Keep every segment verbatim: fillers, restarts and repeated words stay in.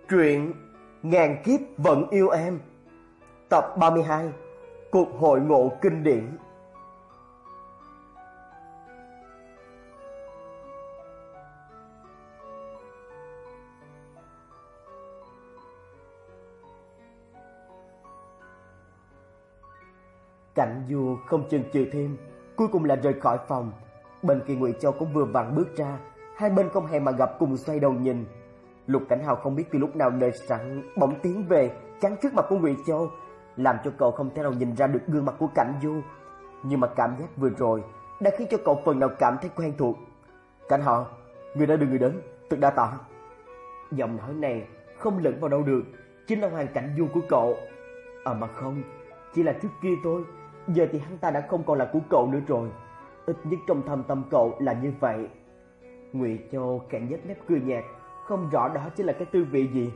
Truyện Ngàn Kiếp Vẫn Yêu Em, tập ba mươi hai, Cuộc hội ngộ kinh điển. Cảnh Du không chần chừ thêm, cuối cùng là rời khỏi phòng. Bên kia Ngụy Châu cũng vừa vặn bước ra, hai bên không hẹn mà gặp cùng xoay đầu nhìn. Lục Cảnh Hào không biết từ lúc nào nơi sẵn bỗng tiến về chắn trước mặt của Ngụy Châu, làm cho cậu không thể nào nhìn ra được gương mặt của Cảnh Du. Nhưng mà cảm giác vừa rồi đã khiến cho cậu phần nào cảm thấy quen thuộc. Cảnh Hào, người đã đưa người đến, thật đa tạ. Giọng nói này không lẫn vào đâu được, chính là Hoàng Cảnh Du của cậu. À mà không, chỉ là trước kia thôi, giờ thì hắn ta đã không còn là của cậu nữa rồi. Ít nhất trong thâm tâm cậu là như vậy. Ngụy Châu khẽ nhếch mép cười nhạt, không rõ đó chính là cái tư vị gì.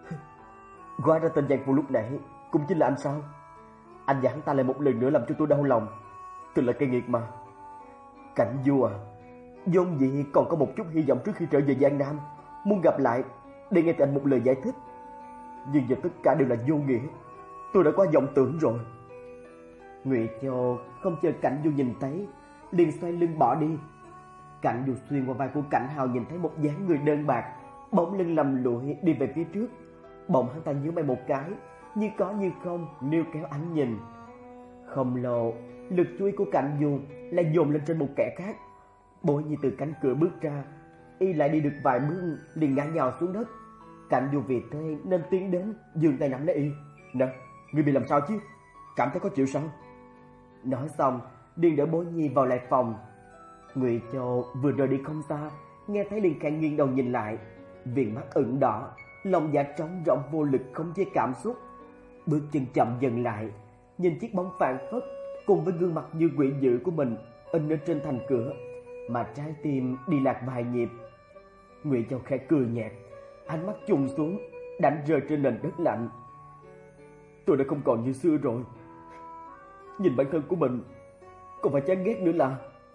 Hóa ra tên giang phụ lúc nãy cũng chính là anh sao? Anh và hắn ta lại một lần nữa làm cho tôi đau lòng, thật là cay nghiệt mà. Cảnh Du à, vốn dĩ còn có một chút hy vọng trước khi trở về Giang Nam, muốn gặp lại để nghe từ anh một lời giải thích, nhưng giờ tất cả đều là vô nghĩa. Tôi đã quá vọng tưởng rồi. Ngụy Châu không chờ Cảnh Du nhìn thấy, liền xoay lưng bỏ đi. Cảnh Du xuyên qua vai của Cảnh Hào nhìn thấy một dáng người đơn bạc, bóng lưng lầm lụi đi về phía trước. Bỗng hắn ta nhíu mày một cái, như có như không níu kéo ánh nhìn. Không lâu, lực chú ý của Cảnh Du lại dồn lên trên một kẻ khác. Bối Nhi từ cánh cửa bước ra, y lại đi được vài bước liền ngã nhào xuống đất. Cảnh Du vì thế nên tiến đến giương tay nắm lấy y. Nè, ngươi bị làm sao chứ? Cảm thấy khó chịu sao? Nói xong, liền đỡ Bối Nhi vào lại phòng. Ngụy Châu vừa rời đi không xa, nghe thấy liền khẽ nghiêng đầu nhìn lại, viền mắt ửng đỏ, lòng dạ trống rỗng vô lực không chế cảm xúc. Bước chân chậm dần lại, nhìn chiếc bóng phảng phất cùng với gương mặt như quỷ dữ của mình in ở trên thành cửa, mà trái tim đi lạc vài nhịp. Ngụy Châu khẽ cười nhạt, ánh mắt trùng xuống, đánh rơi trên nền đất lạnh. Tôi đã không còn như xưa rồi. Nhìn bản thân của mình còn phải chán ghét nữa là.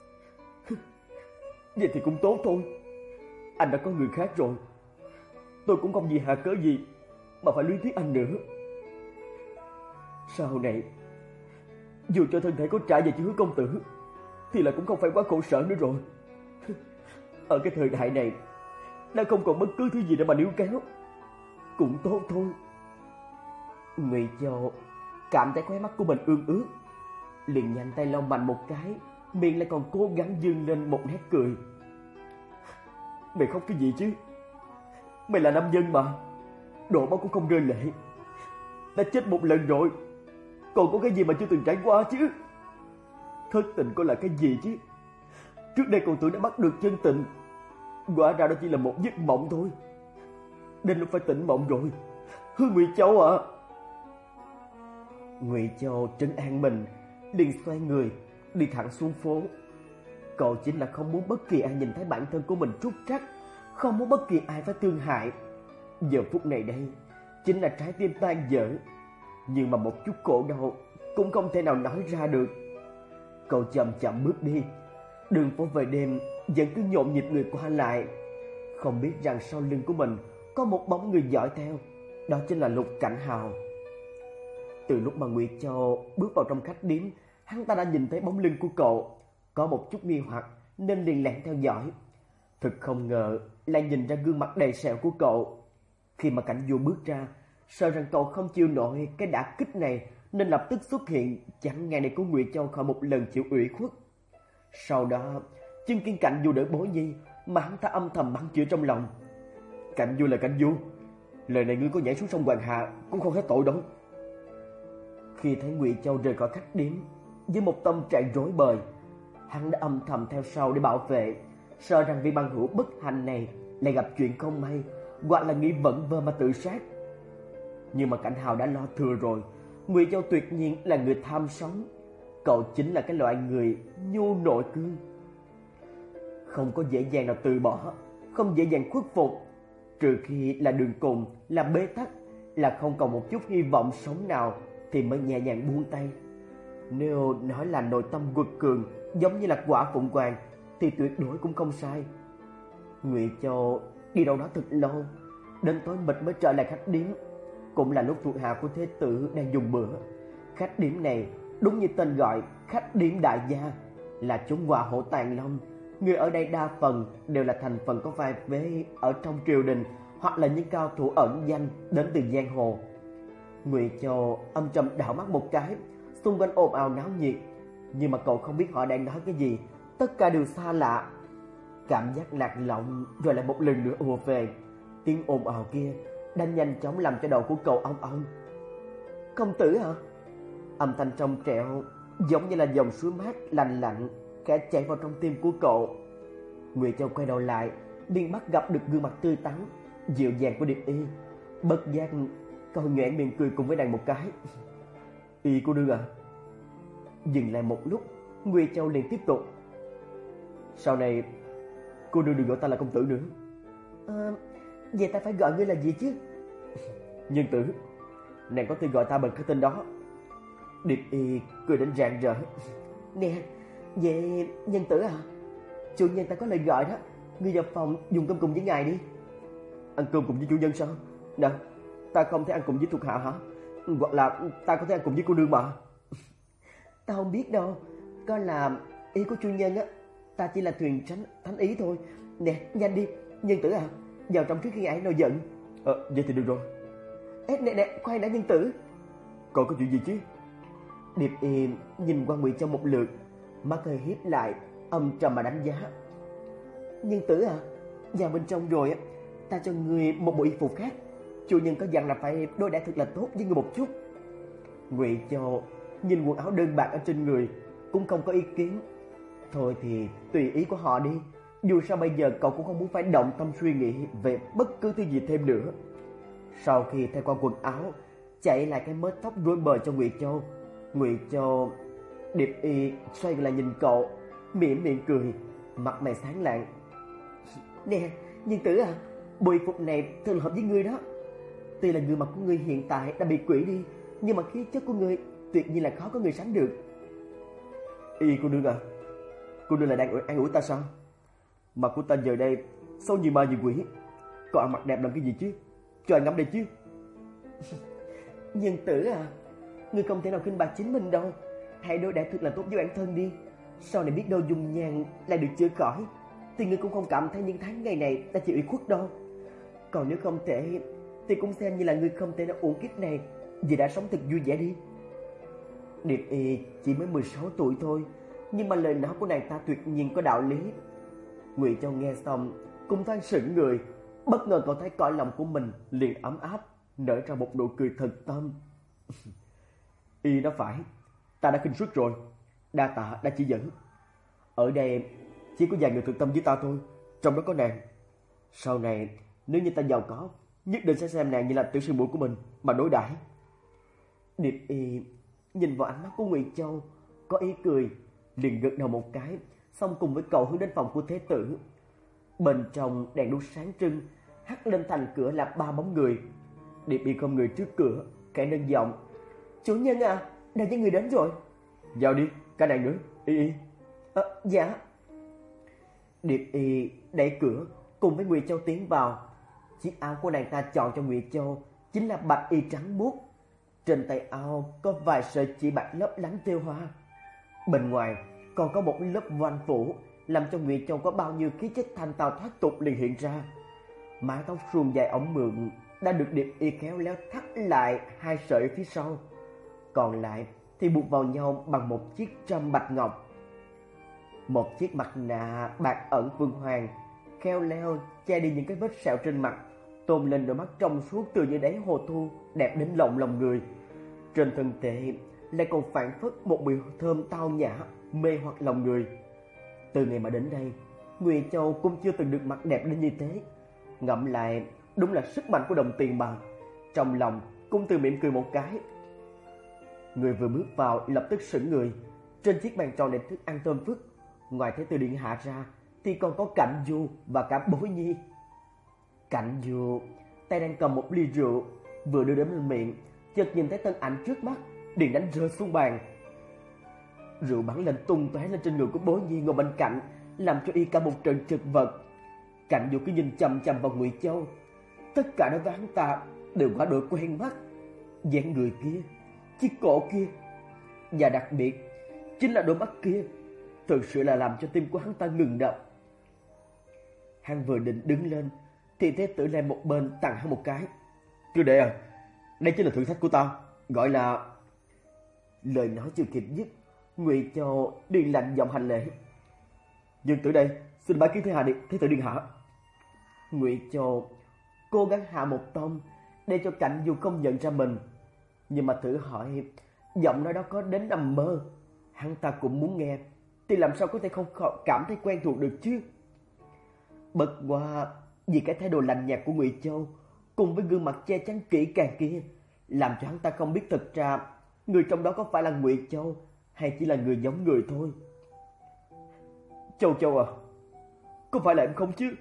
Vậy thì cũng tốt thôi, anh đã có người khác rồi. Tôi cũng không vì hạ cớ gì mà phải luyến tiếc anh nữa. Sau này dù cho thân thể có trả về cho Hứa công tử thì là cũng không phải quá khổ sở nữa rồi. Ở cái thời đại này đã không còn bất cứ thứ gì để mà níu kéo, cũng tốt thôi. Ngụy Châu cảm thấy khóe mắt của mình ương ướt, liền nhanh tay lau mạnh một cái, miệng lại còn cố gắng dương lên một nét cười. Mày khóc cái gì chứ? Mày là nam nhân mà, đổ máu cũng không rơi lệ. Đã chết một lần rồi, còn có cái gì mà chưa từng trải qua chứ? Thất tình có là cái gì chứ? Trước đây còn tưởng đã bắt được chân tình, hóa ra đó chỉ là một giấc mộng thôi. Đến lúc phải tỉnh mộng rồi. Hứa Ngụy Châu à. Ngụy Châu trấn an mình, liền xoay người đi thẳng xuống phố. Cậu chính là không muốn bất kỳ ai nhìn thấy bản thân của mình trúc trắc, không muốn bất kỳ ai phải thương hại. Giờ phút này đây chính là trái tim tan vỡ, nhưng mà một chút khổ đau cũng không thể nào nói ra được. Cậu chậm chậm bước đi, đường phố về đêm vẫn cứ nhộn nhịp người qua lại. Không biết rằng sau lưng của mình có một bóng người dõi theo, đó chính là Lục Cảnh Hào. Từ lúc mà Ngụy Châu bước vào trong khách điếm, hắn ta đã nhìn thấy bóng lưng của cậu, có một chút nghi hoặc nên liền lén theo dõi. Thật không ngờ lại nhìn ra gương mặt đầy sẹo của cậu. Khi mà Cảnh Du bước ra, sợ rằng cậu không chịu nổi cái đả kích này nên lập tức xuất hiện chắn ngang để cứu Ngụy Châu khỏi một lần chịu ủy khuất. Sau đó chứng kiến Cảnh Du đỡ Bối Nhi mà hắn ta âm thầm mắng chửi trong lòng. Cảnh Du là Cảnh Du, lời này ngươi có nhảy xuống sông Hoàng Hà cũng không hết tội đâu. Khi thấy Ngụy Châu rời khỏi khách điếm với một tâm trạng rối bời, hắn đã âm thầm theo sau để bảo vệ, sợ rằng vị bằng hữu bất hạnh này lại gặp chuyện không may, hoặc là nghĩ vẩn vơ mà tự sát. Nhưng mà Cảnh Hào đã lo thừa rồi. Ngụy Châu tuyệt nhiên là người tham sống, cậu chính là cái loại người nhu nội cương, không có dễ dàng nào từ bỏ, không dễ dàng khuất phục, trừ khi là đường cùng, là bế tắc, là không còn một chút hy vọng sống nào thì mới nhẹ nhàng buông tay. Nếu nói là nội tâm quật cường giống như là quả phụng hoàng thì tuyệt đối cũng không sai. Ngụy Châu đi đâu đó thật lâu, đến tối mịt mới trở lại khách điếm. Cũng là lúc thuộc hạ của thế tử đang dùng bữa. Khách điếm này đúng như tên gọi, khách điếm đại gia, là chốn họa hổ tàng long. Người ở đây đa phần đều là thành phần có vai vế ở trong triều đình, hoặc là những cao thủ ẩn danh đến từ giang hồ. Ngụy Châu âm trầm đảo mắt một cái, xung quanh ồn ào náo nhiệt, nhưng mà cậu không biết họ đang nói cái gì, tất cả đều xa lạ. Cảm giác lạc lõng rồi lại một lần nữa ùa về. Tiếng ồn ào kia đang nhanh chóng làm cho đầu của cậu ong ong. Công tử hả? Âm thanh trong trẻo giống như là dòng suối mát lành lạnh khẽ chảy vào trong tim của cậu. Ngụy Châu quay đầu lại, liền bắt gặp được gương mặt tươi tắn dịu dàng của Điệp Y. Bất giác cậu nhoẻn miệng cười cùng với nàng một cái. Y cô nương à? Dừng lại một lúc, Ngụy Châu liền tiếp tục. Sau này cô nương đừng gọi ta là công tử nữa. À, vậy ta phải gọi ngươi là gì chứ? Nhân tử. Nàng có thể gọi ta bằng cái tên đó. Điệp Y cười đến rạng rỡ. Nè, vậy nhân tử à? Chủ nhân ta có lời gọi đó, ngươi vào phòng dùng cơm cùng với ngài đi. Ăn cơm cùng với chủ nhân sao? Nào, ta không thể ăn cùng với thuộc hạ hả? Hoặc là ta có thể ăn cùng với cô nương mà. Ta không biết đâu, có là ý của chủ nhân á, ta chỉ là thuyền tránh thánh ý thôi. Nè, nhanh đi, nhân tử à, vào trong trước khi ai nổi giận. Ờ, vậy thì được rồi. Ê, nè nè, khoan đã nhân tử. Còn có chuyện gì chứ? Điệp Y nhìn qua Ngụy Châu một lượt, mắt hơi híp lại, âm trầm mà đánh giá. Nhân tử à, vào bên trong rồi á, ta cho người một bộ y phục khác. Chủ nhân có dặn là phải đối đãi thật là tốt với người một chút. Ngụy Châu nhìn quần áo đơn bạc ở trên người, cũng không có ý kiến. Thôi thì tùy ý của họ đi, dù sao bây giờ cậu cũng không muốn phải động tâm suy nghĩ về bất cứ thứ gì thêm nữa. Sau khi thay qua quần áo, chạy lại cái mớ tóc rối bời cho Ngụy Châu. Ngụy Châu Điệp Y xoay lại nhìn cậu, mỉm miệng cười, mặt mày sáng lạng. Nè, nhân tử à, bộ y phục này thật là hợp với ngươi đó. Tuy là người mặc của ngươi hiện tại đã bị quỷ đi, nhưng mà khí chất của ngươi tuyệt nhiên là khó có người sánh được. Y cô nương à, cô nương là đang an ủi ta sao? Mặt của ta giờ đây sâu như ma như quỷ, còn ăn mặc đẹp làm cái gì chứ? Trời ngắm đây chứ. Nhân tử à, ngươi không thể nào khinh bạc chính mình đâu. Hãy đối đãi thật là tốt với bản thân đi. Sau này biết đâu dùng nhàn lại được chữa khỏi, thì ngươi cũng không cảm thấy những tháng ngày này ta chịu ủy khuất đâu. Còn nếu không thể thì cũng xem như là ngươi không thể nào uổng kiếp này vì đã sống thật vui vẻ đi. Điệp Y chỉ mới mười sáu tuổi thôi, nhưng mà lời nói của nàng ta tuyệt nhiên có đạo lý. Ngụy Châu nghe xong cũng thoáng sững người, bất ngờ cậu thấy cõi lòng của mình liền ấm áp, nở ra một nụ cười thật tâm. Y nói phải, ta đã khinh suất rồi, đa tạ đã chỉ dẫn. Ở đây chỉ có vài người thực tâm với ta thôi, trong đó có nàng. Sau này nếu như ta giàu có, nhất định sẽ xem nàng như là tiểu sư muội của mình mà đối đãi. Điệp Y nhìn vào ánh mắt của Ngụy Châu, có ý cười, liền gật đầu một cái, xong cùng với cậu hướng đến phòng của thế tử. Bên trong đèn đuốc sáng trưng, hắt lên thành cửa là ba bóng người. Điệp Y không người trước cửa, khẽ nâng giọng. Chủ nhân à, đang có người đến rồi. Vào đi, cả nàng nữa. Y Y. À, dạ. Điệp Y đẩy cửa cùng với Ngụy Châu tiến vào. Chiếc áo của nàng ta chọn cho Ngụy Châu chính là bạch y trắng muốt. Trên tay áo có vài sợi chỉ bạc lấp lánh thêu hoa. Bên ngoài còn có một lớp voan phủ, làm cho Ngụy Châu có bao nhiêu khí chất thanh tao thoát tục liền hiện ra. Mái tóc suôn dài ống mượn đã được Điệp Y khéo léo thắt lại hai sợi ở phía sau, còn lại thì buộc vào nhau bằng một chiếc trâm bạch ngọc. Một chiếc mặt nạ bạc ẩn vương hoàng khéo léo che đi những cái vết sẹo trên mặt, tôn lên đôi mắt trong suốt từ như đáy hồ thu, đẹp đến lộng lòng người. Trên thân thể lại còn phảng phất một mùi thơm tao nhã, mê hoặc lòng người. Từ ngày mà đến đây, Ngụy Châu cũng chưa từng được mặc đẹp đến như thế. Ngẫm lại, đúng là sức mạnh của đồng tiền mà. Trong lòng cũng từ mỉm cười một cái. Người vừa bước vào lập tức sững người. Trên chiếc bàn tròn đầy thức ăn thơm phức, ngoài thế tử điện hạ ra thì còn có Cảnh Du và cả Bối Nhi. Cảnh Du tay đang cầm một ly rượu, vừa đưa đến lên miệng, chợt nhìn thấy thân ảnh trước mắt, liền đánh rơi xuống bàn. Rượu bắn lên tung tóe lên trên người của Bối Nhi ngồi bên cạnh, làm cho y cả một trận chật vật. Cảnh Du cứ nhìn chằm chằm vào Ngụy Châu, Tất cả đối với hắn ta đều quá đổi quen mắt. Dáng người kia, chiếc cổ kia, và đặc biệt chính là đôi mắt kia, thực sự là làm cho tim của hắn ta ngừng đập. Hắn vừa định đứng lên thì Thế Tử lại một bên tặng hắn một cái. Sư đệ à, đây chính là thử thách của ta, gọi là... Lời nói chưa kịp dứt, Ngụy Châu điền lạnh giọng hành lễ. Dương tử đây, xin bái kiến thế hạ điện, Thế Tử điện hạ. Ngụy Châu cố gắng hạ một tông để cho Cảnh Du không nhận ra mình, nhưng mà thử hỏi giọng nói đó có đến nằm mơ hắn ta cũng muốn nghe, thì làm sao có thể không cảm thấy quen thuộc được chứ. Bất quá vì cái thái độ lạnh nhạt của Ngụy Châu cùng với gương mặt che chắn kỹ càng kia, làm cho hắn ta không biết thật ra người trong đó có phải là Ngụy Châu hay chỉ là người giống người thôi. Châu Châu à, có phải là em không chứ?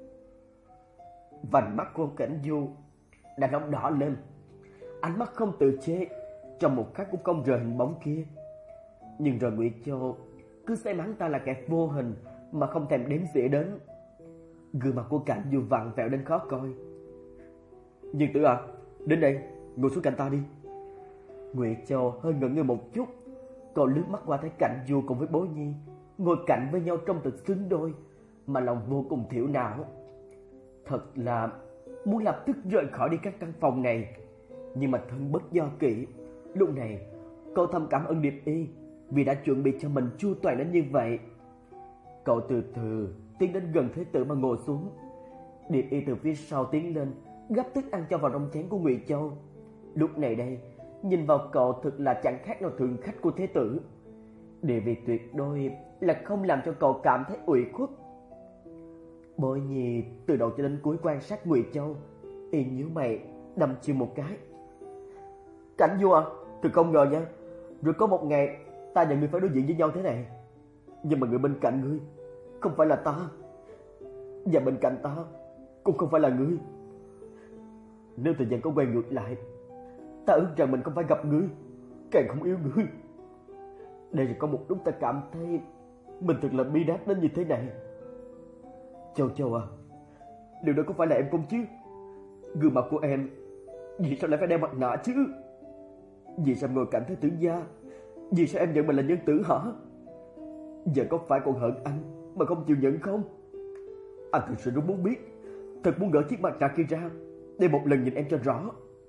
Vành mắt của Cảnh Du đã nóng đỏ lên, ánh mắt không tự chế, trong một khắc cũng không rời hình bóng kia. Nhưng rồi Ngụy Châu cứ xem hắn ta là kẻ vô hình mà không thèm đếm xỉa đến. Gương mặt của Cảnh Du vặn vẹo đến khó coi. Dương tử à, đến đây, ngồi xuống cạnh ta đi. Ngụy Châu hơi ngẩn người một chút, cậu lướt mắt qua thấy Cảnh Du cùng với Bối Nhi ngồi cạnh với nhau trong thực xứng đôi, mà lòng vô cùng thiểu não. Thật là muốn lập tức rời khỏi đi các căn phòng này, nhưng mà thân bất do kỷ. Lúc này cậu thầm cảm ơn Điệp Y vì đã chuẩn bị cho mình chu toàn đến như vậy. Cậu từ từ tiến đến gần Thế Tử mà ngồi xuống. Điệp Y từ phía sau tiến lên, gắp thức ăn cho vào trong chén của Ngụy Châu. Lúc này đây, nhìn vào cậu thực là chẳng khác nào thượng khách của Thế Tử. Địa vị tuyệt đối là không làm cho cậu cảm thấy ủy khuất. Bối Nhi từ đầu cho đến cuối quan sát Ngụy Châu, y nhíu mày đâm chiêu một cái. Cảnh Du à, tôi không ngờ nha, rồi có một ngày ta và ngươi phải đối diện với nhau thế này. Nhưng mà người bên cạnh ngươi không phải là ta, và bên cạnh ta cũng không phải là ngươi. Nếu thời gian có quay ngược lại, ta ước rằng mình không phải gặp ngươi, càng không yêu ngươi. Đây là có một lúc ta cảm thấy mình thật là bi đát đến như thế này. Châu Châu à, điều đó có phải là em không chứ? Gương mặt của em vì sao lại phải đeo mặt nạ chứ? Vì sao ngồi cạnh Thế Tử gia? Vì sao em nhận mình là nhân tử hả? Giờ có phải còn hận anh mà không chịu nhận không? Anh thực sự rất muốn biết, thật muốn gỡ chiếc mặt nạ kia ra để một lần nhìn em cho rõ.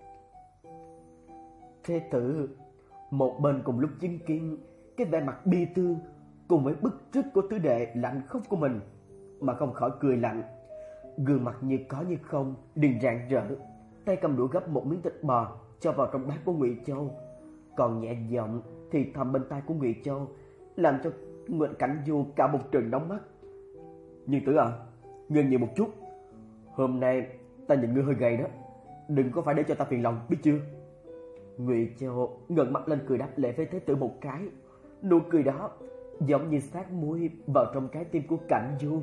Thế Tử một bên cùng lúc chứng kiến cái vẻ mặt bi thương cùng với bức rứt của tứ đệ lạnh khốc của mình mà không khỏi cười lạnh. Gương mặt như có như không liền rạng rỡ, tay cầm đũa gấp một miếng thịt bò cho vào trong bát của Ngụy Châu, còn nhẹ giọng thì thầm bên tai của Ngụy Châu, làm cho Nguyễn Cảnh Du cả một trận nóng mắt. Nhưng Tử à, ngừng nhiều một chút, hôm nay ta nhìn ngươi hơi gầy đó, đừng có phải để cho ta phiền lòng, biết chưa? Ngụy Châu ngẩng mặt lên cười đáp lễ với Thế Tử một cái, nụ cười đó giống như sát muối vào trong trái tim của Cảnh Du.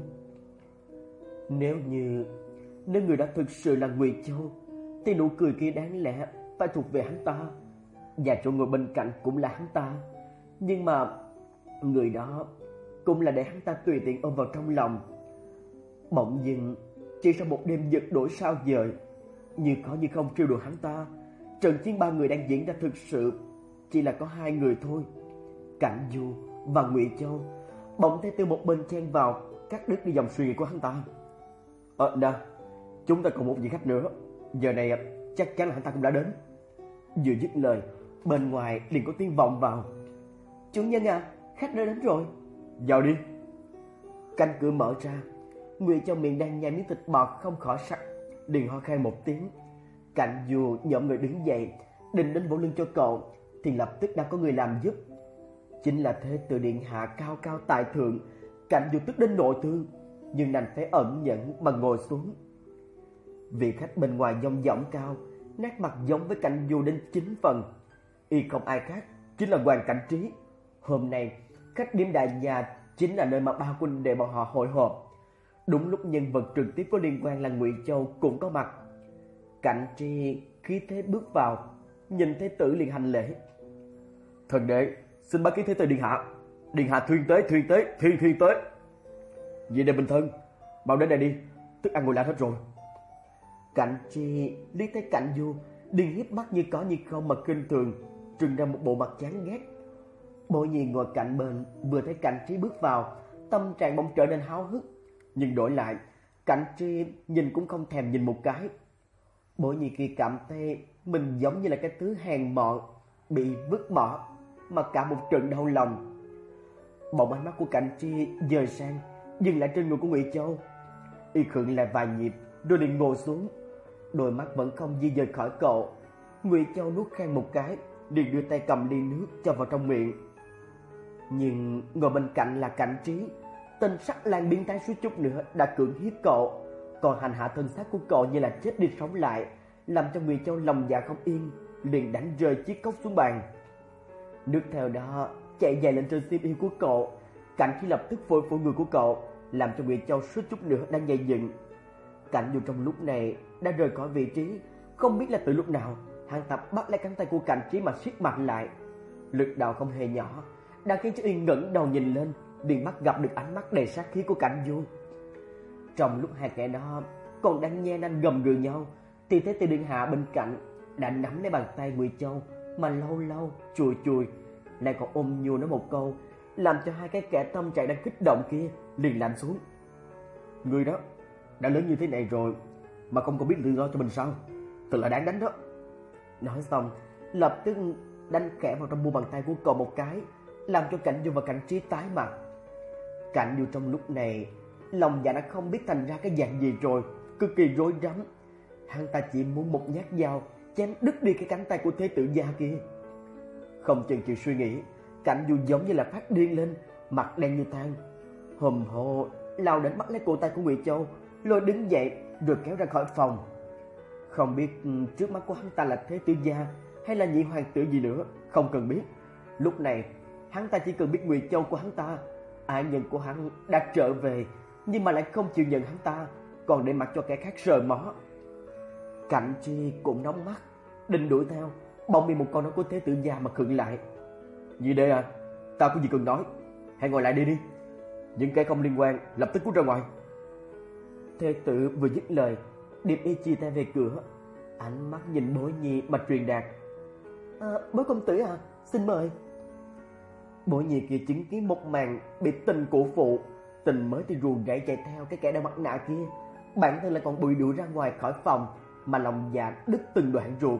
Nếu như nếu người đó thực sự là Ngụy Châu, thì nụ cười kia đáng lẽ phải thuộc về hắn ta, và chỗ ngồi bên cạnh cũng là hắn ta. Nhưng mà người đó cũng là để hắn ta tùy tiện ôm vào trong lòng. Bỗng dưng chỉ sau một đêm giật đổi sao dời, như có như không trêu đùa hắn ta, trận chiến ba người đang diễn ra thực sự chỉ là có hai người thôi, Cảnh Du và Ngụy Châu. Bỗng Thế Tử một bên chen vào cắt đứt đi dòng suy nghĩ của hắn ta. Ờ nè, chúng ta còn một vị khách nữa, giờ này chắc chắn là hắn ta cũng đã đến. Vừa dứt lời, bên ngoài liền có tiếng vọng vào. Chủ nhân à, khách đã đến rồi. Vào đi. Cánh cửa mở ra, Ngụy Châu miệng đang nhai miếng thịt bò không khỏi sắc, liền ho khan một tiếng. Cảnh Du nhõm người đứng dậy, định đến vỗ lưng cho cậu, thì lập tức đã có người làm giúp. Chính là Thế Tử điện hạ cao cao tại thượng. Cảnh Du tức đến nội thương, nhưng đành phải ẩn nhẫn mà ngồi xuống. Vị khách bên ngoài dong dỏng cao, nét mặt giống với Cảnh Du đến chín phần. Y không ai khác, chính là Hoàng Cảnh Trí. Hôm nay khách điếm đại nhà chính là nơi mà ba huynh đệ bọn họ hội họp. Đúng lúc nhân vật trực tiếp có liên quan là Ngụy Châu cũng có mặt. Cảnh Trí khí thế bước vào, nhìn Thế Tử liền hành lễ. Thần đệ xin bái kiến Thế Tử điện hạ. Điện hạ thuyên tới, thuyên tới, thuyên thuyên tới. Vậy để bình thân, mau đến đây đi, thức ăn nguội lạnh hết rồi. Cảnh Tri liếc thấy Cảnh Du liền hiếp mắt như có như không mà kinh thường, trừng ra một bộ mặt chán ghét. Bội Nhi ngồi cạnh bên vừa thấy Cảnh Tri bước vào, tâm trạng bỗng trở nên háo hức, nhưng đổi lại, Cảnh Tri nhìn cũng không thèm nhìn một cái. Bội Nhi kia cảm thấy mình giống như là cái thứ hèn mọn bị vứt bỏ, mà cả một trận đau lòng. Bỗng ánh mắt của Cảnh Tri dời sang, dừng lại trên người của Ngụy Châu. Y khựng lại vài nhịp rồi liền ngồi xuống, đôi mắt vẫn không di dời khỏi cậu. Ngụy Châu nuốt khan một cái, liền đưa tay cầm ly nước cho vào trong miệng. Nhưng ngồi bên cạnh là Cảnh Trí, tên sắc lang biến thái suýt chút nữa đã cưỡng hiếp cậu, còn hành hạ thân xác của cậu như là chết đi sống lại, làm cho Ngụy Châu lòng dạ không yên, liền đánh rơi chiếc cốc xuống bàn. Nước theo đó chảy dài lên trên xiêm y của cậu. Cảnh Trí lập tức phổi phổi người của cậu, làm cho Ngụy Châu suýt chút nữa đang nhảy dựng. Cảnh Du trong lúc này đã rời khỏi vị trí, không biết là từ lúc nào hắn ta bắt lấy cánh tay của Cảnh Trí mà siết mạnh lại. Lực đạo không hề nhỏ đã khiến cho Y ngẩng đầu nhìn lên, liền bắt gặp được ánh mắt đầy sát khí của Cảnh Du. Trong lúc hai kẻ đó còn đang nhe nanh gầm gừ nhau, thì Thế Tử Điện Hạ bên cạnh đã nắm lấy bàn tay Ngụy Châu mà lâu lâu chùi chùi, lại còn ôm nhu nói một câu, làm cho hai cái kẻ tâm trạng đang kích động kia liền lạnh xuống. Người đó đã lớn như thế này rồi mà không còn biết tự lo cho mình sao? Thật là đáng đánh đó. Nói xong, lập tức đánh khẽ vào trong mu bàn tay của cậu một cái, làm cho Cảnh Du và Cảnh Trí tái mặt. Cảnh Du trong lúc này lòng dạ đã không biết thành ra cái dạng gì rồi, cực kỳ rối rắm. Hắn ta chỉ muốn một nhát dao chém đứt đi cái cánh tay của Thế Tử gia kia. Không chần chừ suy nghĩ, Cảnh Du giống như là phát điên lên, mặt đen như than, hùng hổ lao đến bắt lấy cổ tay của Ngụy Châu, lôi đứng dậy rồi kéo ra khỏi phòng. Không biết trước mắt của hắn ta là Thế Tử gia hay là nhị hoàng tử gì nữa, không cần biết. Lúc này hắn ta chỉ cần biết Ngụy Châu của hắn ta, ái nhân của hắn đã trở về, nhưng mà lại không chịu nhận hắn ta, còn để mặc cho kẻ khác sờ mó. Cảnh Tri cũng nóng mắt, định đuổi theo, bỗng bị một câu nói của Thế Tử gia mà khựng lại. Gì đây à? Ta có gì cần nói, hãy ngồi lại đi đi. Những kẻ không liên quan lập tức cút ra ngoài. Thế tử vừa dứt lời, Điệp Y chia tay về cửa, ánh mắt nhìn Bối Nhi mà truyền đạt. À, Bối công tử à, xin mời. Bối Nhi kia chứng kiến một màn bị tình cổ phụ, tình mới thì ruồng rẫy chạy theo cái kẻ đeo mặt nạ kia, bản thân lại còn bị đuổi ra ngoài khỏi phòng, mà lòng dạ đứt từng đoạn ruột.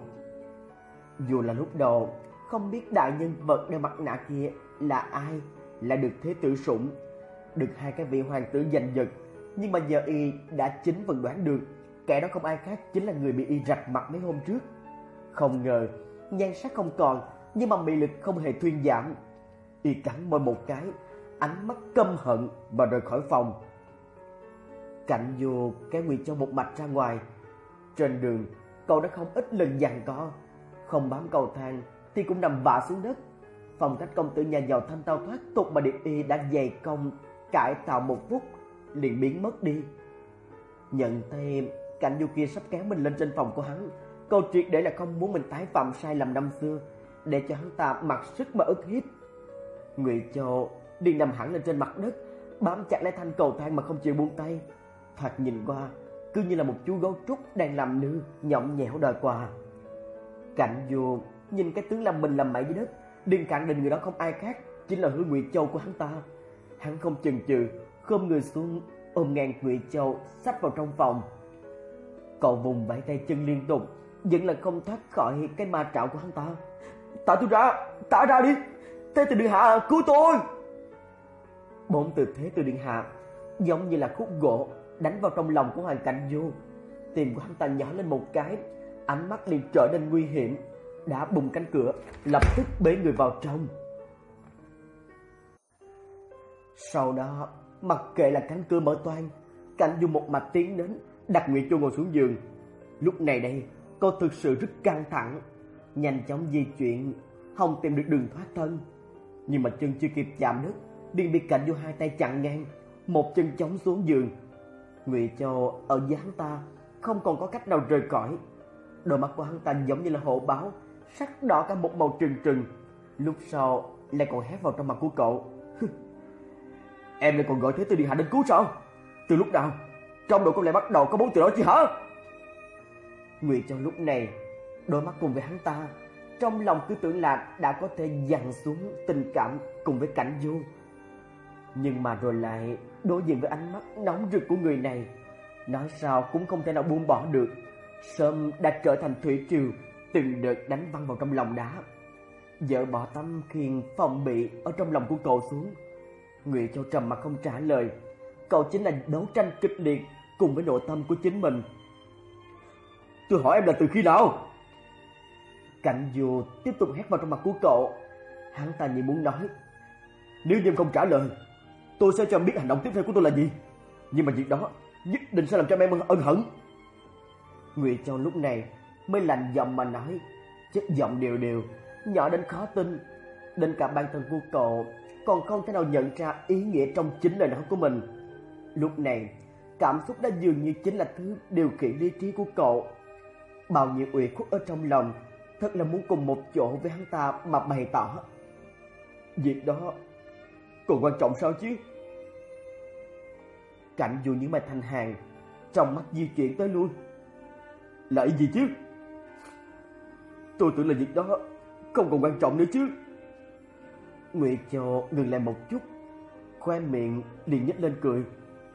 Dù là lúc đầu không biết đại nhân vật đeo mặt nạ kia là ai, lại được Thế tử sủng, được hai cái vị hoàng tử giành giật, nhưng mà giờ Y đã chính phần đoán được kẻ đó không ai khác chính là người bị Y rạch mặt mấy hôm trước. Không ngờ nhan sắc không còn, nhưng mà mị lực không hề thuyên giảm. Y cắn môi một cái, ánh mắt căm hận và rời khỏi phòng. Cảnh Du kéo Ngụy Châu một mạch ra ngoài. Trên đường cậu đã không ít lần giằng co, không bám cầu thang thì cũng nằm vạ xuống đất. Phong cách công tử nhà giàu thanh tao thoát tục mà Điệp Y đã dày công cải tạo một phút liền biến mất đi. Nhận thấy Cảnh Du kia sắp kéo mình lên trên phòng của hắn, câu triệt để là không muốn mình tái phạm sai lầm năm xưa, để cho hắn ta mặc sức mà ức hiếp. Ngụy Châu liền nằm hẳn lên trên mặt đất, bám chặt lấy thanh cầu thang mà không chịu buông tay. Thoạt nhìn qua cứ như là một chú gấu trúc đang làm nư nhõng nhẽo đòi quà. Cảnh Du nhìn cái tướng làm mình làm mẩy dưới đất, liền khẳng định người đó không ai khác chính là Hứa Ngụy Châu của hắn ta. Hắn không chần chừ, khom người xuống ôm ngang Ngụy Châu xách vào trong phòng. Cậu vùng vẫy tay chân liên tục, vẫn là không thoát khỏi cái ma trảo của hắn ta. Thả tôi ra, thả ra đi, Thế Tử Điện Hạ cứu tôi. Bốn từ Thế Tử Điện Hạ giống như là khúc gỗ đánh vào trong lòng của Hoàng Cảnh Du. Tim của hắn ta nhỏ lên một cái, ánh mắt liền trở nên nguy hiểm, đã bùng cánh cửa, lập tức bế người vào trong. Sau đó, mặc kệ là cánh cửa mở toang, Cảnh Du một mạch tiến đến, đặt Ngụy Châu ngồi xuống giường. Lúc này đây, cô thực sự rất căng thẳng, nhanh chóng di chuyển, không tìm được đường thoát thân. Nhưng mà chân chưa kịp chạm đất, liền bị Cảnh Du hai tay chặn ngang, một chân chống xuống giường. Ngụy Châu ở dưới hắn ta không còn có cách nào rời khỏi. Đôi mắt của hắn ta giống như là hổ báo, sắc đỏ cả một màu trừng trừng, lúc sau lại còn hét vào trong mặt của cậu. Em lại còn gọi Thế Tử Điện Hạ đến cứu sao? Từ lúc nào trong đầu con lại bắt đầu có bốn từ đó chứ hả? Ngụy Châu lúc này đôi mắt cùng với hắn ta, trong lòng cứ tưởng là đã có thể dằn xuống tình cảm cùng với Cảnh Du. Nhưng mà rồi lại đối diện với ánh mắt nóng rực của người này, nói sao cũng không thể nào buông bỏ được, sớm đã trở thành thủy triều từng đợt đánh văng vào trong lòng đá. Dỡ bỏ tấm khiên phòng bị ở trong lòng của cậu xuống, Ngụy Châu trầm mặc không trả lời. Cậu chính là đấu tranh kịch liệt cùng với nội tâm của chính mình. Tôi hỏi em là từ khi nào? Cảnh Du tiếp tục hét vào trong mặt của cậu. Hắn ta như muốn nói, nếu như em không trả lời, tôi sẽ cho em biết hành động tiếp theo của tôi là gì. Nhưng mà việc đó nhất định sẽ làm cho em ân hận. Ngụy Châu lúc này mới lạnh giọng mà nói, chất giọng đều đều, nhỏ đến khó tin. Đến cả bản thân của cậu còn không thể nào nhận ra ý nghĩa trong chính lời nói của mình. Lúc này cảm xúc đã dường như chính là thứ điều khiển lý trí của cậu. Bao nhiêu ủy khuất ở trong lòng, thật là muốn cùng một chỗ với hắn ta mà bày tỏ. Việc đó còn quan trọng sao chứ? Cảnh Du những mày thanh hàng, trong mắt di chuyển tới lui. Là ý gì chứ? Tôi tưởng là việc đó không còn quan trọng nữa chứ. Ngụy Châu ngừng lại một chút, khoe miệng liền nhếch lên cười.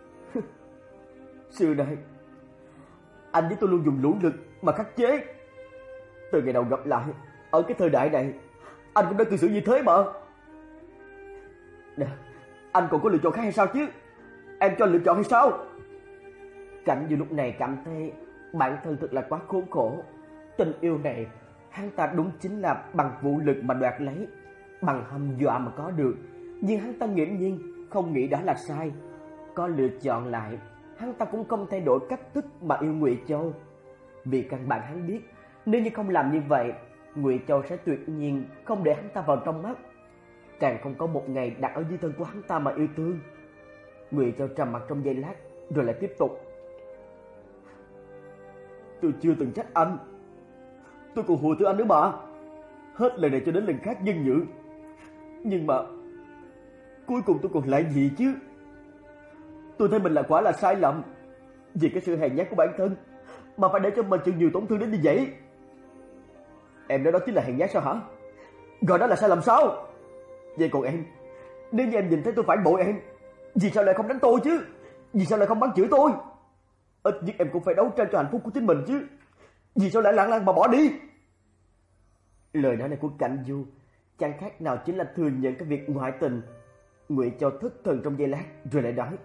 Xưa nay anh với tôi luôn dùng lũ lực mà khắc chế. Từ ngày đầu gặp lại ở cái thời đại này, anh cũng đã cư xử như thế mà. Nè, anh còn có lựa chọn khác hay sao chứ? Em cho lựa chọn hay sao? Cảnh Du lúc này cảm thấy bản thân thật là quá khốn khổ. Tình yêu này hắn ta đúng chính là bằng vũ lực mà đoạt lấy, bằng hăm dọa mà có được. Nhưng hắn ta nghiễm nhiên không nghĩ đó là sai. Có lựa chọn lại, hắn ta cũng không thay đổi cách thức mà yêu Ngụy Châu. Vì căn bản hắn biết, nếu như không làm như vậy, Ngụy Châu sẽ tuyệt nhiên không để hắn ta vào trong mắt, càng không có một ngày đặt ở dưới thân của hắn ta mà yêu thương. Ngụy Châu trầm mặc trong giây lát, rồi lại tiếp tục. Tôi chưa từng trách anh, tôi còn hùa theo anh nữa mà. Hết lần này cho đến lần khác nhân nhượng. Nhưng mà cuối cùng tôi còn lại gì chứ? Tôi thấy mình là quả là sai lầm, vì cái sự hèn nhát của bản thân mà phải để cho mình chịu nhiều tổn thương đến như vậy. Em nói đó chính là hèn nhát sao hả? Gọi đó là sai lầm sao? Vậy còn em, nếu như em nhìn thấy tôi phản bội em, vì sao lại không đánh tôi chứ? Vì sao lại không bắn chửi tôi? Ít nhất em cũng phải đấu tranh cho hạnh phúc của chính mình chứ. Vì sao lại lặng lặng mà bỏ đi? Lời nói này của Cảnh Du chẳng khác nào chính là thừa nhận cái việc ngoại tình. Ngụy Châu thất thần trong giây lát, rồi lại nói,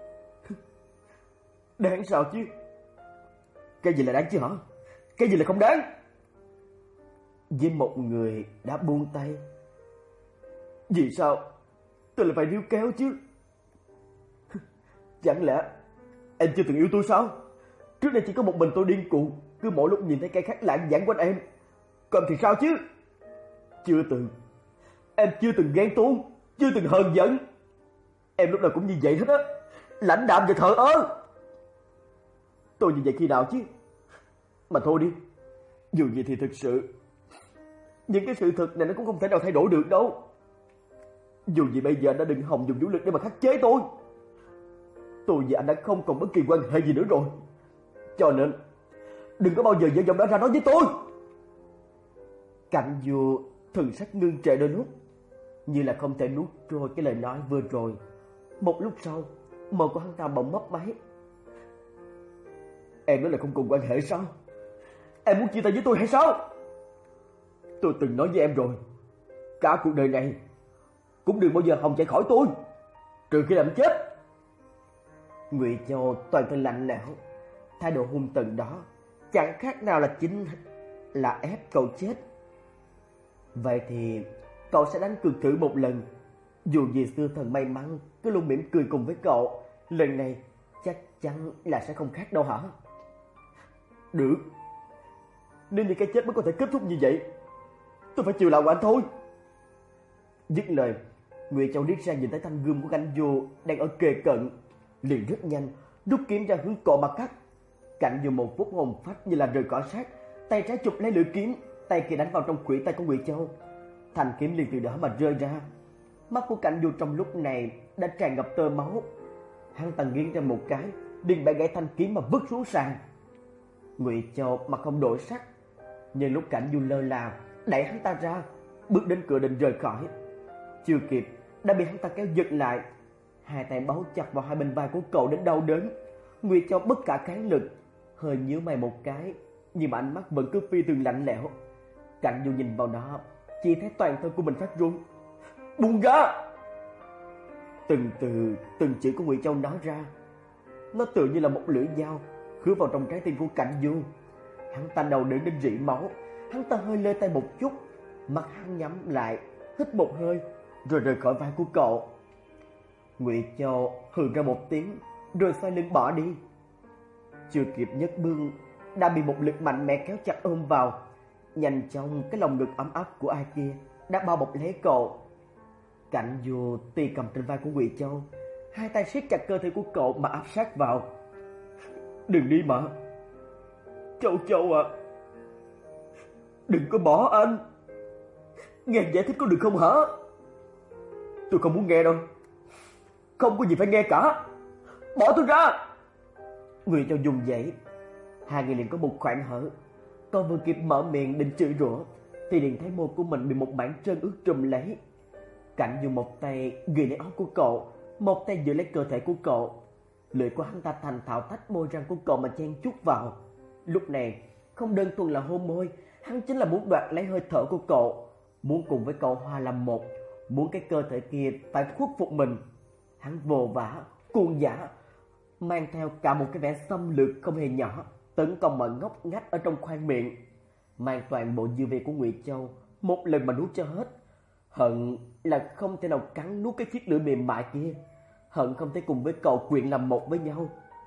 đáng sao chứ? Cái gì là đáng chứ hả? Cái gì là không đáng? Với một người đã buông tay, vì sao tôi lại phải níu kéo chứ? Chẳng lẽ em chưa từng yêu tôi sao? Trước đây chỉ có một mình tôi điên cuồng, cứ mỗi lúc nhìn thấy cái khác lãng vãng quanh em. Còn thì sao chứ? Chưa từng. Em chưa từng ghen tuông, chưa từng hờn giận. Em lúc nào cũng như vậy hết á, lãnh đạm và thờ ơ. Tôi như vậy khi nào chứ? Mà thôi đi, dù gì thì thực sự những cái sự thật này nó cũng không thể nào thay đổi được đâu. Dù gì bây giờ anh đã đừng hòng dùng vũ lực để mà khắc chế tôi. Tôi và anh đã không còn bất kỳ quan hệ gì nữa rồi. Cho nên đừng có bao giờ giở giọng đó ra nói với tôi. Cảnh Du thần sắc ngưng trệ đôi lúc, như là không thể nuốt trôi cái lời nói vừa rồi. Một lúc sau, môi của hắn ta bỗng mấp máy. Em nói là không còn quan hệ sao? Em muốn chia tay với tôi hay sao? Tôi từng nói với em rồi, cả cuộc đời này cũng đừng bao giờ hòng chạy khỏi tôi, trừ khi làm chết. Ngụy Châu toàn thân lạnh lẽo, thái độ hung tợn đó chẳng khác nào là chính là ép cậu chết. Vậy thì cậu sẽ đánh cược thử một lần. Dù gì xưa thần may mắn cứ luôn mỉm cười cùng với cậu, lần này chắc chắn là sẽ không khác đâu hả? Được, nếu như cái chết mới có thể kết thúc như vậy, tôi phải chịu lòng của anh thôi. Dứt lời, Ngụy Châu liếc ra nhìn thấy thanh gươm của Cảnh Du đang ở kề cận, liền rất nhanh rút kiếm ra hướng cậu mà cắt. Cảnh Du một phút hồn phách như là rời cỏ sát, tay trái chụp lấy lưỡi kiếm, tay kia đánh vào trong khuỷu tay của Ngụy Châu. Thanh kiếm liền từ đó mà rơi ra. Mắt của Cảnh Du trong lúc này đã tràn ngập tơ máu. Hắn ta nghiêng ra một cái, liền bẻ gãy thanh kiếm mà vứt xuống sàn. Ngụy Châu mặt không đổi sắc, nhưng lúc Cảnh Du lơ là đẩy hắn ta ra, bước đến cửa định rời khỏi. Chưa kịp đã bị hắn ta kéo giật lại, hai tay bấu chặt vào hai bên vai của cậu đến đau đớn. Ngụy Châu bất khả kháng lực, hơi nhíu mày một cái, nhưng mà ánh mắt vẫn cứ phi thường lạnh lẽo. Cảnh Du nhìn vào đó, chỉ thấy toàn thân của mình phát run. Buông ra! Từng từ từng chữ của Ngụy Châu nói ra, nó tựa như là một lưỡi dao khứa vào trong trái tim của Cảnh Du. Hắn ta đau đớn đến rỉ máu, hắn ta hơi lê tay một chút, mắt hắn nhắm lại, hít một hơi, rồi rời khỏi vai của cậu. Ngụy Châu hừ ra một tiếng, rồi xoay lưng bỏ đi. Chưa kịp nhấc bước, đã bị một lực mạnh mẽ kéo chặt ôm vào. Nhanh chóng cái lòng ngực ấm áp của ai kia đã bao bọc lấy cậu. Cảnh Du tì cầm trên vai của Ngụy Châu, hai tay siết chặt cơ thể của cậu mà áp sát vào. Đừng đi mà, Châu Châu à, đừng có bỏ anh. Nghe giải thích có được không hả? Tôi không muốn nghe đâu, không có gì phải nghe cả, bỏ tôi ra. Ngụy Châu dùng dãy, hai người liền có một khoảng hở. Còn vừa kịp mở miệng định chửi rủa thì liền thấy môi của mình bị một mảng trơn ướt trùm lấy. Cảnh dùng một tay ghi lấy áo của cậu, một tay giữ lấy cơ thể của cậu. Lưỡi của hắn ta thành thạo tách môi răng của cậu mà chen chút vào. Lúc này không đơn thuần là hôn môi, hắn chính là muốn đoạt lấy hơi thở của cậu, muốn cùng với cậu hòa làm một, muốn cái cơ thể kia phải khuất phục mình. Hắn vồ vã, cuồng dã, mang theo cả một cái vẻ xâm lược không hề nhỏ, tấn công mà ngóc ngách ở trong khoang miệng, mang toàn bộ dư vị của Ngụy Châu một lần mà nuốt cho hết. Hận là không thể nào cắn nuốt cái chiếc lưỡi mềm mại kia, hận không thể cùng với cậu quyện làm một với nhau.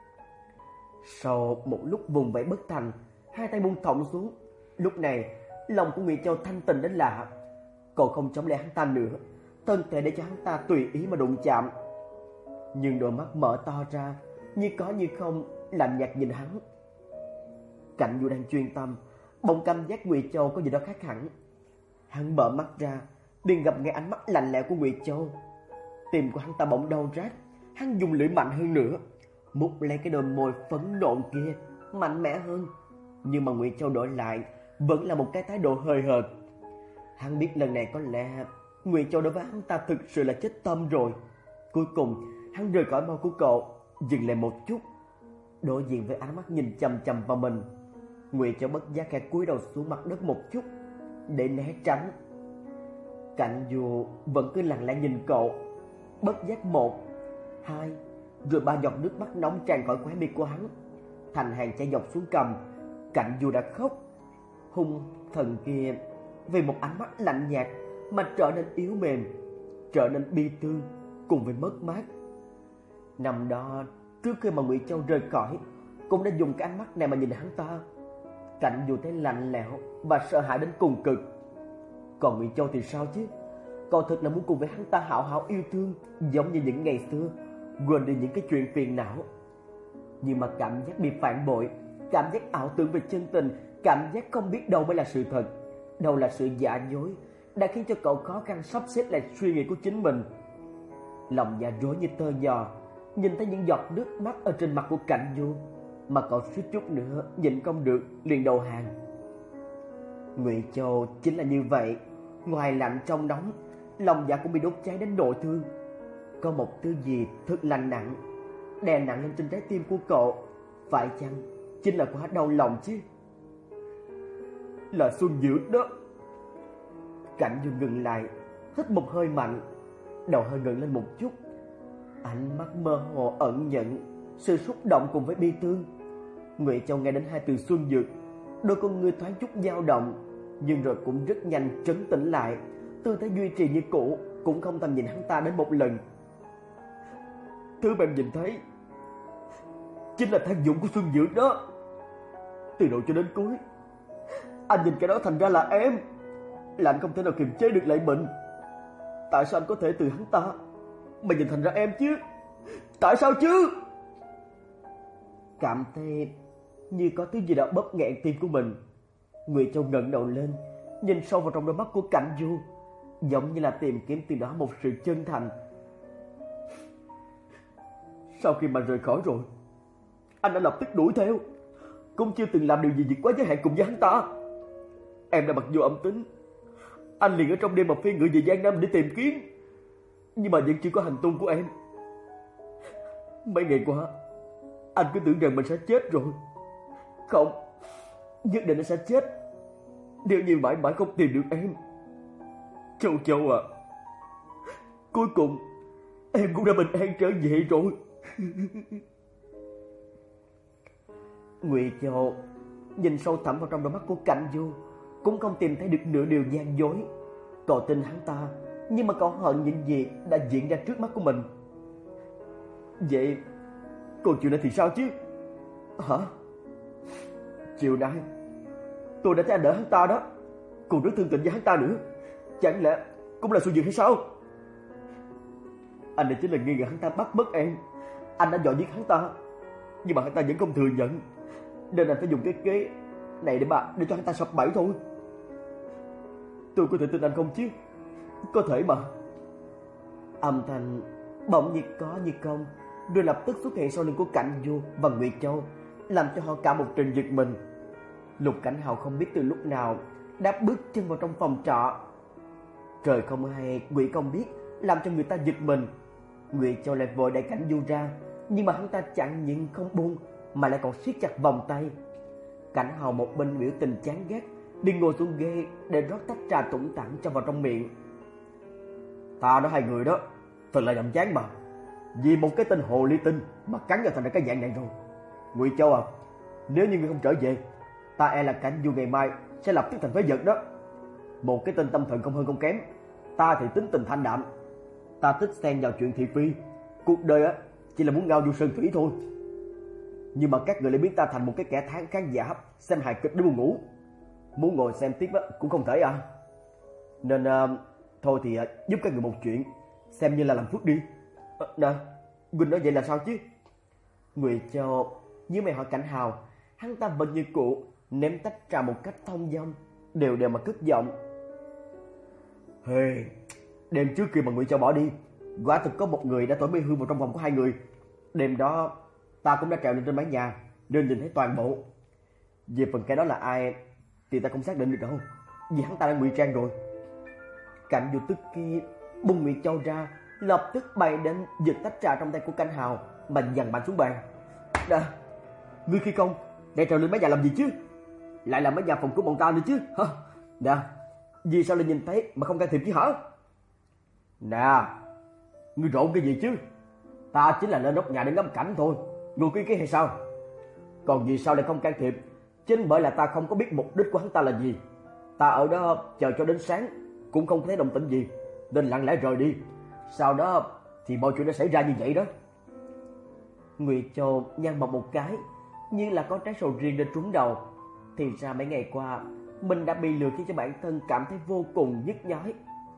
Sau một lúc vùng vẫy bất thành, hai tay buông thõng xuống. Lúc này lòng của Ngụy Châu thanh tình đến lạ, cậu không chống lại hắn ta nữa, thân thể để cho hắn ta tùy ý mà đụng chạm. Nhưng đôi mắt mở to ra, như có như không, lạnh nhạt nhìn hắn. Cảnh Du đang chuyên tâm, bỗng cảm giác Ngụy Châu có gì đó khác hẳn. Hắn mở mắt ra, liền gặp ngay ánh mắt lạnh lẽo của Ngụy Châu. Tim của hắn ta bỗng đau rát, hắn dùng lưỡi mạnh hơn nữa, mút lấy cái đôi môi phấn nộn kia, mạnh mẽ hơn. Nhưng mà Ngụy Châu đổi lại vẫn là một cái thái độ hời hợt. Hắn biết lần này có lẽ Ngụy Châu đối với hắn ta thực sự là chết tâm rồi. Cuối cùng hắn rời khỏi môi của cậu, dừng lại một chút, đối diện với ánh mắt nhìn chằm chằm vào mình. Ngụy Châu bất giác khẽ cúi đầu xuống mặt đất một chút để né tránh. Cảnh Du vẫn cứ lặng lẽ nhìn cậu, bất giác một, hai, rồi ba giọt nước mắt nóng tràn khỏi khóe miệng của hắn, thành hàng chảy dọc xuống cằm. Cảnh Du đã khóc. Hung thần kia vì một ánh mắt lạnh nhạt mà trở nên yếu mềm, trở nên bi thương cùng với mất mát. Năm đó trước khi mà Ngụy Châu rời khỏi, cũng đã dùng cái ánh mắt này mà nhìn hắn ta. Cảnh Du thấy lạnh lẽo và sợ hãi đến cùng cực. Còn Ngụy Châu thì sao chứ? Cậu thật là muốn cùng với hắn ta hảo hảo yêu thương, giống như những ngày xưa, quên đi những cái chuyện phiền não. Nhưng mà cảm giác bị phản bội, cảm giác ảo tưởng về chân tình, cảm giác không biết đâu mới là sự thật, đâu là sự giả dối, đã khiến cho cậu khó khăn sắp xếp lại suy nghĩ của chính mình. Lòng dạ rối như tơ giò, nhìn thấy những giọt nước mắt ở trên mặt của Cảnh Du, mà cậu suýt chút nữa nhịn không được liền đầu hàng. Ngụy Châu chính là như vậy, ngoài lạnh trong nóng, lòng dạ cũng bị đốt cháy đến nội thương. Có một thứ gì thật là nặng, đè nặng lên trên trái tim của cậu, phải chăng chính là quá đau lòng chứ? Là Xuân Dược đó. Cảnh Du ngừng lại, hít một hơi mạnh, đầu hơi ngẩng lên một chút, ánh mắt mơ hồ ẩn nhận sự xúc động cùng với bi thương. Ngụy Châu nghe đến hai từ Xuân Dược, đôi con ngươi thoáng chút dao động, nhưng rồi cũng rất nhanh trấn tĩnh lại, tư thế duy trì như cũ, cũng không thèm nhìn hắn ta đến một lần. Thứ bạn nhìn thấy chính là tác dụng của Xuân Dược đó. Từ đầu cho đến cuối, anh nhìn cái đó thành ra là em, là anh không thể nào kiềm chế được lại mình. Tại sao anh có thể từ hắn ta mà nhìn thành ra em chứ? Tại sao chứ? Cảm thấy như có thứ gì đó bóp nghẹn tim của mình, Ngụy Châu ngẩng đầu lên, nhìn sâu vào trong đôi mắt của Cảnh Du, giống như là tìm kiếm từ đó một sự chân thành. Sau khi mà rời khỏi rồi, anh đã lập tức đuổi theo, cũng chưa từng làm điều gì vượt quá giới hạn cùng với hắn ta. Em đã mặc vô âm tính, anh liền ở trong đêm mà phi ngựa về Giang Nam để tìm kiếm, nhưng mà vẫn chưa có hành tung của em. Mấy ngày qua, anh cứ tưởng rằng mình sẽ chết rồi. Không, nhất định anh sẽ chết nếu như mãi mãi không tìm được em. Châu Châu à, cuối cùng em cũng đã bình an trở về rồi. Ngụy Châu nhìn sâu thẳm vào trong đôi mắt của Cảnh Du, cũng không tìm thấy được nửa điều gian dối. Cậu tin hắn ta, nhưng mà cậu hận những gì đã diễn ra trước mắt của mình. Vậy còn chuyện này thì sao chứ? Hả? Chiều nay tôi đã thấy anh đỡ hắn ta đó, còn rất thương tình với hắn ta nữa. Chẳng lẽ cũng là sự việc hay sao? Anh đã chính là nghi ngờ hắn ta bắt mất em. Anh đã dọa giết hắn ta, nhưng mà hắn ta vẫn không thừa nhận, nên anh phải dùng cái kế này để bà để cho hắn ta sập bẫy thôi. Tôi có thể tin anh không chứ? Có thể mà. Âm thanh bỗng như có như không, rồi lập tức xuất hiện sau lưng của Cảnh Du và Nguyệt Châu, làm cho họ cả một trận giật mình. Lục Cảnh Hào không biết từ lúc nào đã bước chân vào trong phòng trọ. Trời không hay, quỷ không biết, làm cho người ta giật mình. Nguyệt Châu lại vội đẩy Cảnh Du ra, nhưng mà hắn ta chẳng những không buông mà lại còn siết chặt vòng tay. Cảnh Hào một bên biểu tình chán ghét, đi ngồi xuống ghế để rót tách trà tủng tẳng cho vào trong miệng. Ta nói hai người đó thật là nhàm chán mà, vì một cái tên hồ ly tinh mà cắn vào thành ra cái dạng này rồi. Ngụy Châu à, nếu như ngươi không trở về, ta e là Cảnh Du ngày mai sẽ lập tức thành phế vật đó. Một cái tên tâm thần không hơn không kém, ta thì tính tình thanh đạm, ta thích xen vào chuyện thị phi, cuộc đời á chỉ là muốn ngao du sơn thủy thôi. Nhưng mà các người lại biến ta thành một cái kẻ tháng khán giả xem hài kịch để buồn ngủ, muốn ngồi xem tiếp á cũng không thể à. Nên uh, thôi thì uh, giúp các người một chuyện, xem như là làm phước đi. À, nè, Quỳnh nói vậy là sao chứ? Nguyệt Châu như mày hỏi Cảnh Hào, hắn ta vẫn như cũ ném tách trà một cách thông dong, đều đều mà cất giọng. Hey, đêm trước khi mà Nguyệt Châu bỏ đi, quả thực có một người đã thổi mê hương vào trong phòng của hai người. Đêm đó ta cũng đã trèo lên trên mái nhà nên nhìn thấy toàn bộ. Về phần cái đó là ai thì ta không xác định được đâu, vì hắn ta đã ngụy trang rồi. Cảnh Du tức kia bung Nguyệt Châu ra, lập tức bay đến giật tách trà trong tay của Cảnh Hào mà giằng mạnh xuống bàn. Nè, ngươi khi công để trèo lên mái nhà làm gì chứ? Lại là mái nhà phòng của bọn ta nữa chứ? Hả? Nè, vì sao lại nhìn thấy mà không can thiệp chứ hả? Nè, ngươi rộn cái gì chứ? Ta chính là lên nóc nhà để ngắm cảnh thôi, ngươi có ý kiến hay sao? Còn vì sao lại không can thiệp? Chính bởi là ta không có biết mục đích của hắn ta là gì. Ta ở đó chờ cho đến sáng cũng không thấy động tĩnh gì, nên lặng lẽ rời đi. Sau đó thì mọi chuyện đã xảy ra như vậy đó. Nguyệt Châu nhăn mặt một cái, như là có trái sầu riêng lên trúng đầu. Thì ra mấy ngày qua mình đã bị lừa, khiến cho bản thân cảm thấy vô cùng nhức nhói.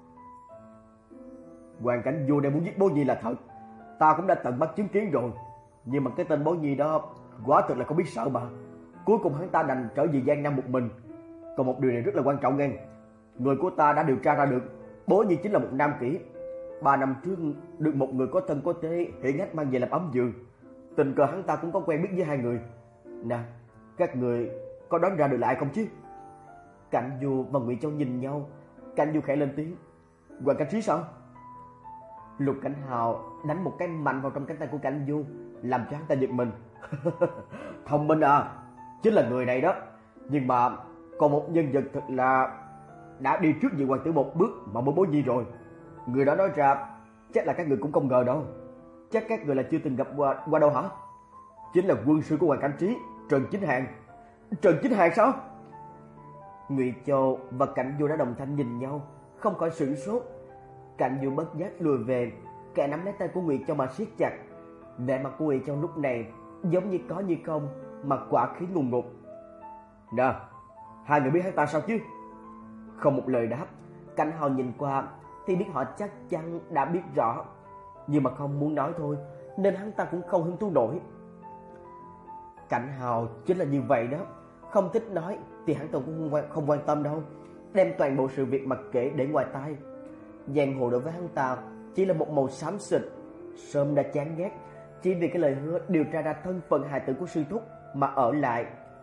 Hoàn cảnh vô đây muốn giết Bố Nhi là thật, ta cũng đã tận mắt chứng kiến rồi. Nhưng mà cái tên Bố Nhi đó quả thực là không biết sợ mà. Cuối cùng hắn ta đành trở về Giang Nam một mình. Còn một điều này rất là quan trọng nghe, người của ta đã điều tra ra được Bố Nhi chính là một nam kỹ. Ba năm trước được một người có thân có thế hiển hách mang về làm ấm giường. Tình cờ hắn ta cũng có quen biết với hai người. Nè, các người có đoán ra được là ai không chứ? Cảnh Du và Ngụy Châu nhìn nhau. Cảnh Du khẽ lên tiếng. Hoàng Cảnh Trí sao? Lục Cảnh Hào đánh một cái mạnh vào trong cánh tay của Cảnh Du, làm cho hắn ta giật mình. Thông minh à, chính là người này đó. Nhưng mà còn một nhân vật thật là đã đi trước vị hoàng tử một bước mà mới Bố Nhi rồi. Người đó nói ra chắc là các người cũng không ngờ đâu. Chắc các người là chưa từng gặp qua, qua đâu hả? Chính là quân sư của Hoàng Cảnh Trí, Trần Chính Hàng. Trần Chính Hàng sao? Ngụy Châu và Cảnh Du đã đồng thanh nhìn nhau, không khỏi sửng sốt. Cảnh Du bất giác lùi về, kẻ nắm lấy tay của Ngụy Châu mà siết chặt. Vẻ mặt của Ngụy Châu lúc này giống như có như không, mà quả khí ngùng ngục. Nè, hai người biết hắn ta sao chứ? Không một lời đáp. Cảnh Hào nhìn qua thì biết họ chắc chắn đã biết rõ, nhưng mà không muốn nói thôi, nên hắn ta cũng không hứng thú nổi. Cảnh Hào chính là như vậy đó, không thích nói thì hắn ta cũng không quan, không quan tâm đâu, đem toàn bộ sự việc mặc kệ để ngoài tai. Giang hồ đối với hắn ta chỉ là một màu xám xịt, sớm đã chán ghét, chỉ vì cái lời hứa điều tra ra thân phận hài tử của sư thúc mà ở lại.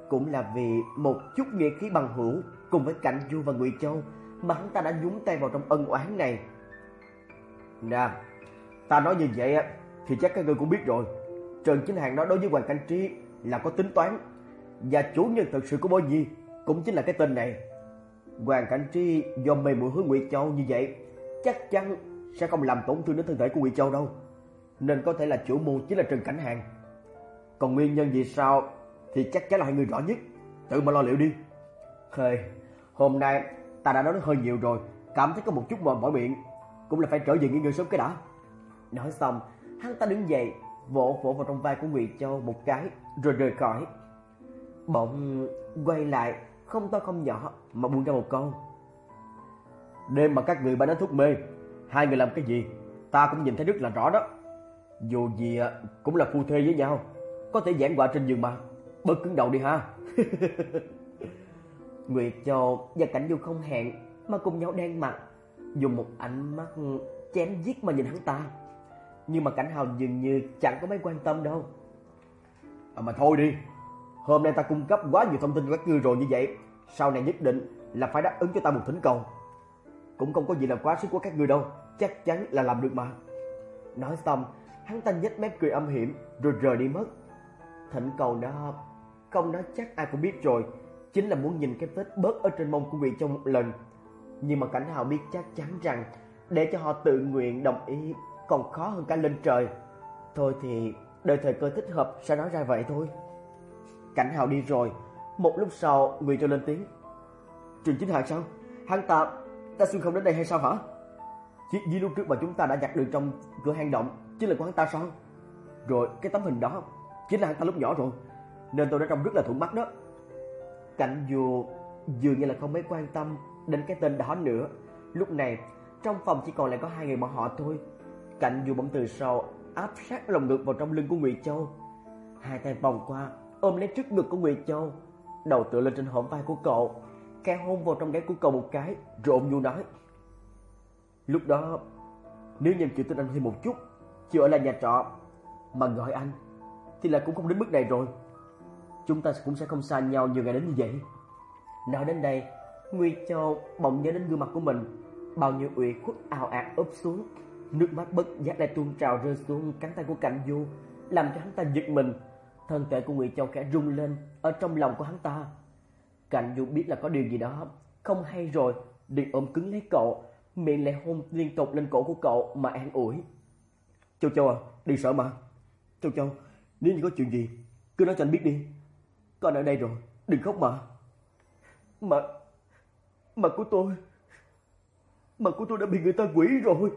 cũng là vì một chút nghĩa khí bằng hữu cùng với Cảnh Du và Ngụy Châu mà hắn ta đã nhúng tay vào trong ân oán này. Nè, ta nói như vậy thì chắc các ngươi cũng biết rồi. Trần Chính Hàng nói đối với Hoàng Cảnh Tri là có tính toán, và chủ nhân thực sự của Bối Nhi cũng chính là cái tên này. Hoàng Cảnh Tri do mê muội hướng Ngụy Châu như vậy, chắc chắn sẽ không làm tổn thương đến thân thể của Ngụy Châu đâu, nên có thể là chủ mưu chính là Trần Cảnh Hàng. Còn nguyên nhân vì sao thì chắc chắn là hai người rõ nhất, tự mà lo liệu đi. Hơi, hôm nay ta đã nói hơi nhiều rồi, cảm thấy có một chút mỏi mỏi miệng, cũng là phải trở về nghỉ ngơi sớm cái đã. Nói xong, hắn ta đứng dậy, vỗ vỗ vào trong vai của Ngụy Châu một cái, rồi rời khỏi. Bỗng quay lại, không to không nhỏ mà buông ra một câu: đêm mà các người bán đánh thuốc mê, hai người làm cái gì ta cũng nhìn thấy rất là rõ đó. Dù gì cũng là phu thê với nhau, có thể giảng họa trên giường mà, bớt cứng đầu đi ha. Nguyệt Châu và Cảnh Du không hẹn mà cùng nhau đen mặt, dùng một ánh mắt chém giết mà nhìn hắn ta. Nhưng mà Cảnh Hào dường như chẳng có mấy quan tâm đâu. À mà thôi đi, hôm nay ta cung cấp quá nhiều thông tin cho các ngươi rồi như vậy, sau này nhất định là phải đáp ứng cho ta một thỉnh cầu. Cũng không có gì là quá sức của các ngươi đâu, chắc chắn là làm được mà. Nói xong, hắn ta nhếch mép cười âm hiểm rồi rời đi mất. Thỉnh cầu đó không nói chắc ai cũng biết rồi, chính là muốn nhìn cái vết bớt ở trên mông của Ngụy Châu một lần. Nhưng mà Cảnh Hào biết chắc chắn rằng để cho họ tự nguyện đồng ý còn khó hơn cả lên trời. Thôi thì đợi thời cơ thích hợp sẽ nói ra vậy thôi. Cảnh Hào đi rồi, một lúc sau Ngụy Châu lên tiếng: Trần Chính Hàng sao? Hắn ta ta xuyên không đến đây hay sao hả? Chiếc ví lúc trước mà chúng ta đã nhặt được trong cửa hang động chính là của hắn ta sao? Rồi cái tấm hình đó chính là hắn ta lúc nhỏ rồi, nên tôi đã trông rất là thuận mắt đó. Cảnh Du dường như là không mấy quan tâm đến cái tên đó nữa. Lúc này trong phòng chỉ còn lại có hai người bọn họ thôi. Cảnh Du bỗng từ sau áp sát lồng ngực vào trong lưng của Ngụy Châu, hai tay vòng qua ôm lấy trước ngực của Ngụy Châu, đầu tựa lên trên hõm vai của cậu, khẽ hôn vào trong gáy của cậu một cái, rồi ôm nhu nói: lúc đó nếu như em chịu tin anh thêm một chút, chịu ở lại nhà trọ mà gọi anh, thì là cũng không đến mức này rồi. Chúng ta cũng sẽ không xa nhau nhiều ngày đến như vậy. Nói đến đây, Ngụy Châu bỗng nhớ đến gương mặt của mình, bao nhiêu ủy khuất ào ạt ướp xuống, nước mắt bất giác lại tuôn trào rơi xuống cánh tay của Cảnh Du, làm cho hắn ta giật mình. Thân thể của Ngụy Châu khẽ rung lên ở trong lòng của hắn ta. Cảnh Du biết là có điều gì đó không hay rồi, liền ôm cứng lấy cậu, miệng lại hôn liên tục lên cổ của cậu mà an ủi: Châu Châu à, đừng sợ mà. Châu Châu, nếu như có chuyện gì cứ nói cho anh biết đi, con ở đây rồi, đừng khóc mà. Mà Mặt của tôi Mặt của tôi đã bị người ta quỷ rồi.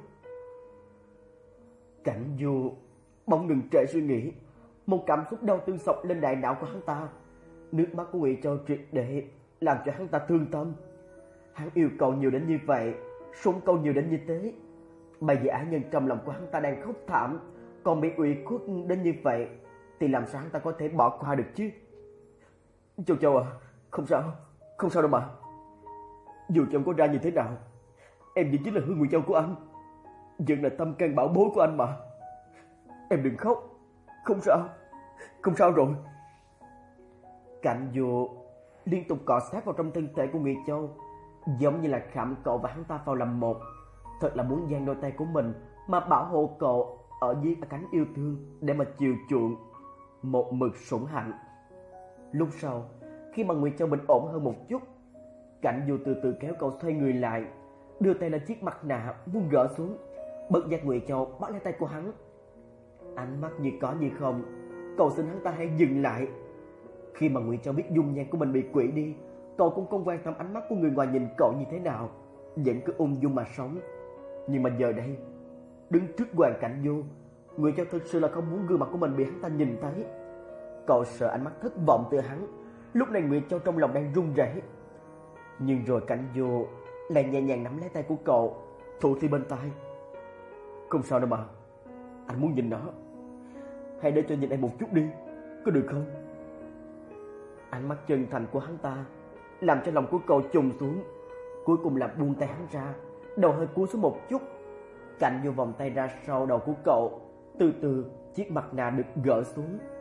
Cảnh Du bỗng ngừng trệ suy nghĩ, một cảm xúc đau thương sộc lên đại não của hắn ta. Nước mắt của Ngụy Châu triệt để làm cho hắn ta thương tâm. Hắn yêu cầu nhiều đến như vậy, sủng cầu nhiều đến như thế, bây giờ ái nhân trong lòng của hắn ta đang khóc thảm, còn bị ủy khuất đến như vậy, thì làm sao hắn ta có thể bỏ qua được chứ? Châu Châu à, không sao, không sao đâu mà. Dù cho có ra như thế nào, em vẫn chính là Hương Ngụy Châu của anh, vẫn là tâm can bảo bối của anh mà. Em đừng khóc, không sao, không sao rồi. Cảnh Du liên tục cọ sát vào trong thân thể của Ngụy Châu, giống như là khảm cậu và hắn ta vào làm một. Thật là muốn dang đôi tay của mình mà bảo hộ cậu ở dưới cánh yêu thương, để mà chiều chuộng, một mực sủng hạnh. Lúc sau, khi mà Ngụy Châu bình ổn hơn một chút, Cảnh Du từ từ kéo cậu xoay người lại, đưa tay lên chiếc mặt nạ muốn gỡ xuống. Bất giác Ngụy Châu bắt lấy tay của hắn, ánh mắt như có như không, cậu xin hắn ta hãy dừng lại. Khi mà Ngụy Châu biết dung nhan của mình bị quỷ đi, cậu cũng không quan tâm ánh mắt của người ngoài nhìn cậu như thế nào, vẫn cứ ung dung mà sống. Nhưng mà giờ đây, đứng trước Hoàng Cảnh Du, Ngụy Châu thực sự là không muốn gương mặt của mình bị hắn ta nhìn thấy. Cậu sợ ánh mắt thất vọng từ hắn. Lúc này Ngụy Châu trong lòng đang run rẩy, nhưng rồi Cảnh Du lại nhẹ nhàng nắm lấy tay của cậu, thủ thi bên tai: Không sao đâu mà, anh muốn nhìn nó, hãy để cho nhìn em một chút đi, có được không? Ánh mắt chân thành của hắn ta làm cho lòng của cậu trùng xuống, cuối cùng là buông tay hắn ra, đầu hơi cúi xuống một chút. Cảnh Du vòng tay ra sau đầu của cậu, từ từ chiếc mặt nạ được gỡ xuống.